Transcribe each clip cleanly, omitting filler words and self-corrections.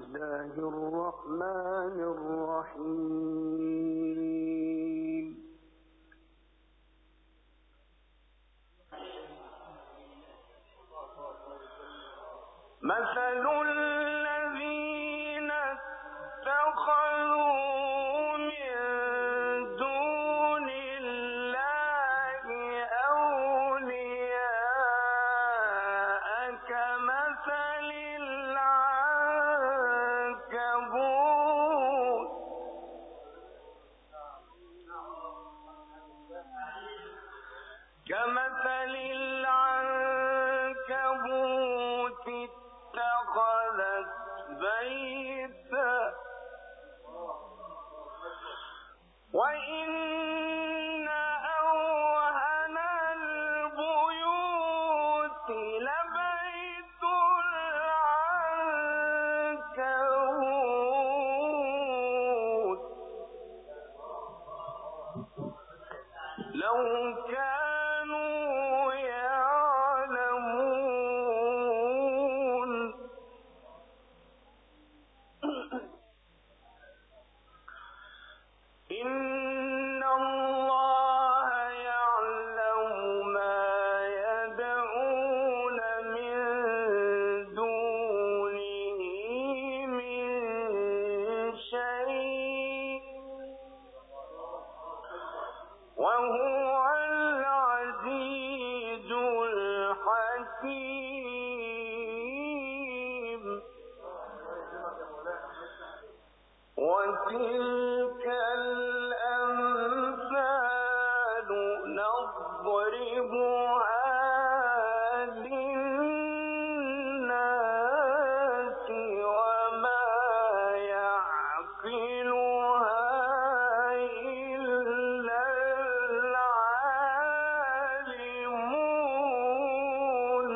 الله الرحمن الرحيم. مثل الذين اتخذوا من دون الله أولياء كمثل العنكبوت اتخذت بيتا وإن أوهن البيوت لبيت العنكبوت لو كانوا يعلمون. إن الله يعلم ما يدعون من دونه من شيء وهو العزيز الحكيم. وتلك الأمثال نضربها للناس وما يعقلها إلا العالمون.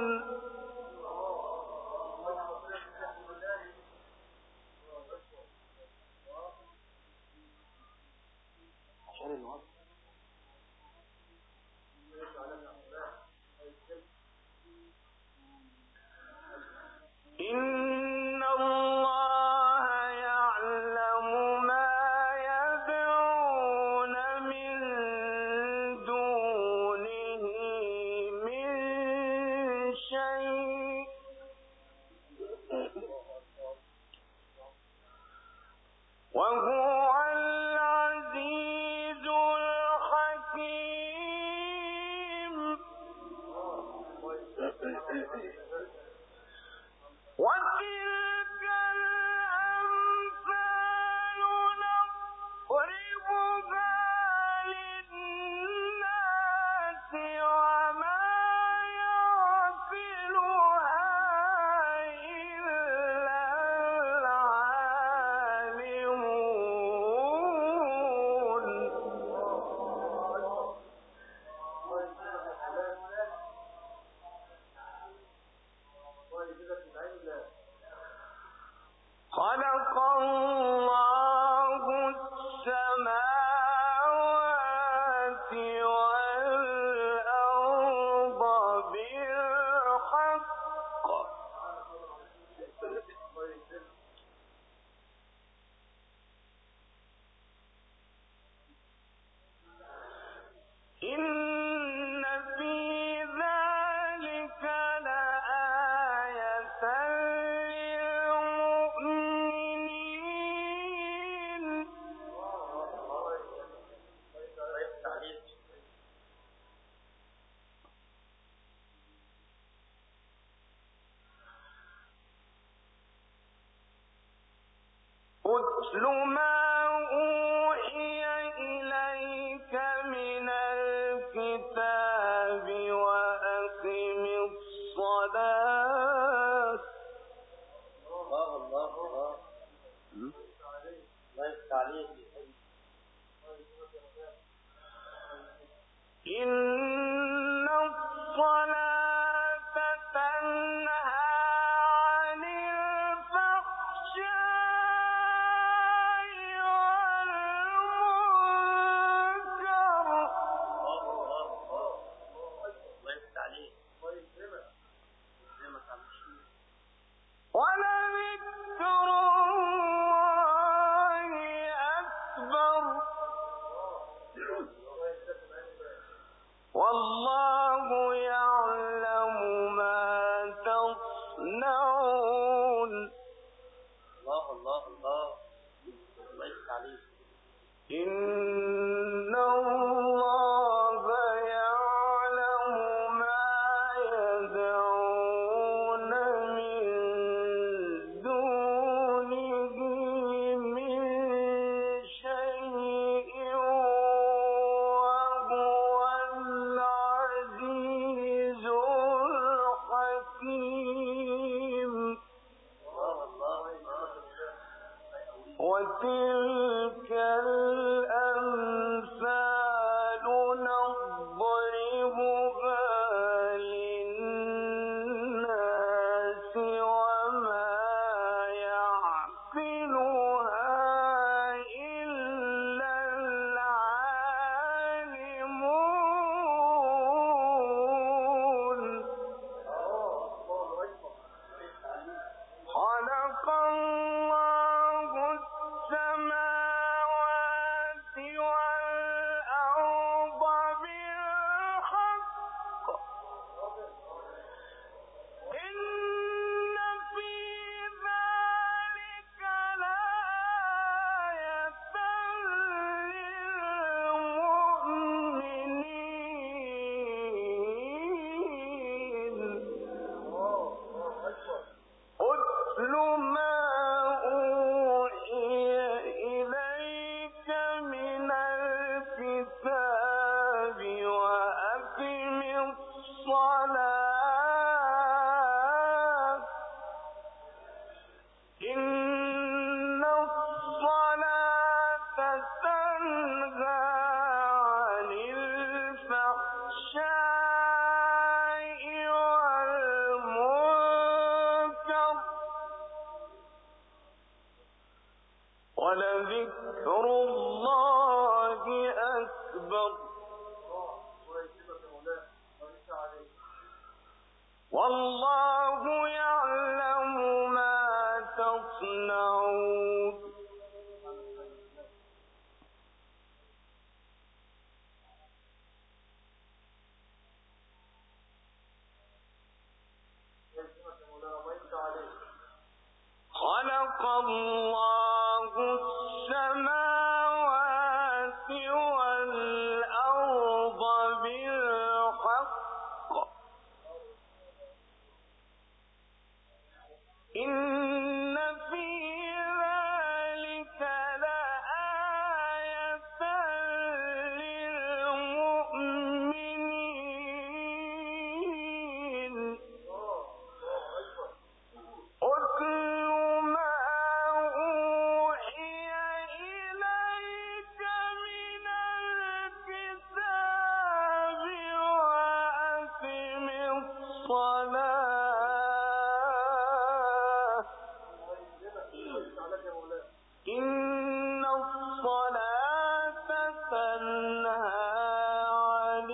إن الله يعلم ما يدعون من دونه من شيء وهو العزيز الحكيم. وتلك الأمثال نضربها للناس وما يعقلها إلا العالمون. خلق الله السماوات والأرض بالحق إن في ذلك لآية للمؤمنين. أتل ما أوحي إليك من الكتاب وأقم الصلاة. إن الصلاة تنهى عن الفحشاء والمنكر تصنعون الله الله الله الله يفتح عليك. إن الله يعلم ما يدعون من دونه من شيء وهو العزيز الحكيم وتلك الأمثال نضربها للناس وما يعقلها إلا العالمون خلق الله السماوات والأرض بالحق إن في ذلك لآية للمؤمنين أتل ما أوحي إليك من الكتاب وأقم الصلاة إن الصلاة تنهى عن الفحشاء والمنكر ولذكر الله أكبر والله يعلم ما تصنعون خلق الله السماوات والأرض بالحق إن في ذلك لآية للمؤمنين أتل ما أوحي إليك من الكتاب وأقم الصلاة إن الصلاة تنهى عن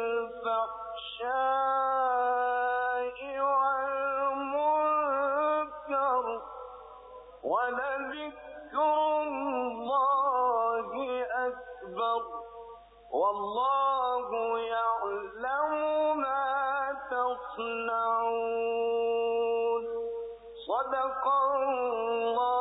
الفحشاء والمنكر ولذكر الله أكبر والله يعلم ما تصنعون صدق الله